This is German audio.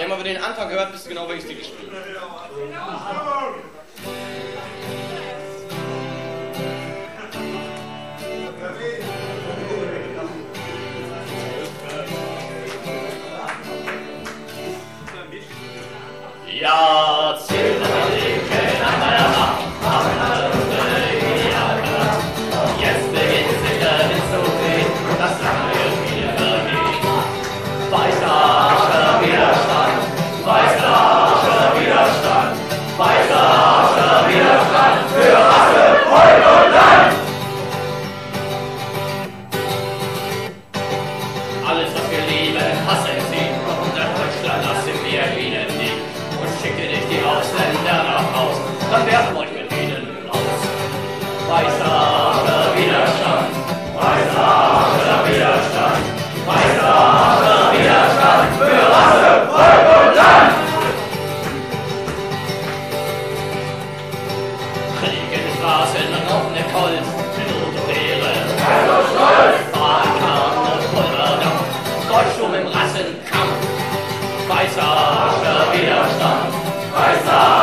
haben aber den Anfang gehört, bist du genau richtig gespielt. Ja, zählt mal Linken an meiner Macht, haben alle Jahre. Jetzt beginnt sich der Wind zu drehen, das lange Spiel vergeht. Weißarscher Widerstand, weißarscher Widerstand, weißarscher Widerstand für Rasse, Volk und Land. Alles, was wir lieben, hassen sie, unser Deutschland lassen wir ihnen nicht. Schicke nicht die Ausländer nach Haus, dann werfen euch mit ihnen raus. Weißarscher Widerstand, weißarscher Widerstand, weißarscher Widerstand für Rasse, Volk und Land. Krieg in Straßen, offene Colt, Blut und Ehre, so stolz, Fahnenkarten und Pulverdampf, Deutschtum im Rassenkampf. Weißarscher Widerstand, weißarscher